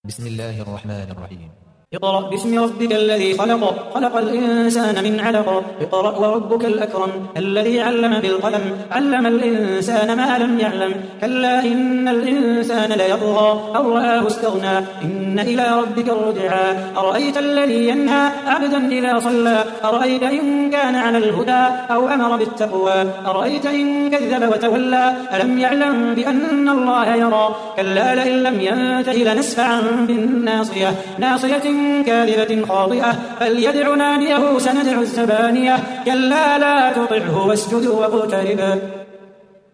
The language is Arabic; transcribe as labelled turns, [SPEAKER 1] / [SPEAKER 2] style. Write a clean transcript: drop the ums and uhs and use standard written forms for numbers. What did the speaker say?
[SPEAKER 1] بسم الله الرحمن الرحيم.
[SPEAKER 2] اقرأ باسم ربك الذي خلق الإنسان من علق. اقرأ وربك الأكرم الذي علم بالقلم علم الإنسان ما لم يعلم. كلا إن الإنسان ليطغى أن رآه استغنى إن إلى ربك الرجعى. أرأيت الذي ينهى عبدا إذا صلى أرأيت إن كان على الهدى أو أمر بالتقوى أرأيت إن كذب وتولى ألم يعلم بأن الله يرى. كلا لئن لم ينته لنسفعا بالناصية ناصية كاذبة خاطئة فليدع ناديه سندع الزبانية. كلا لا تطعه واسجد واقترب.